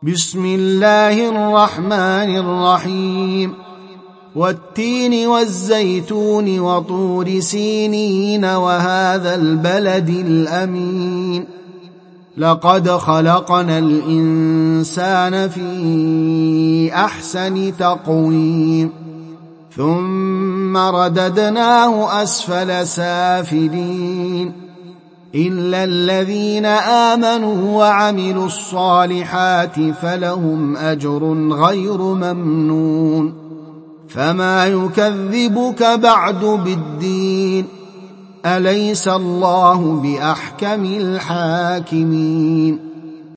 بسم الله الرحمن الرحيم والتين والزيتون وطور سينين وهذا البلد الأمين لقد خلقنا الإنسان في أحسن تقويم ثم رددناه أسفل سافلين إلا الذين آمنوا وعملوا الصالحات فلهم أجر غير ممنون فما يكذبك بعد بالدين أليس الله بأحكم الحاكمين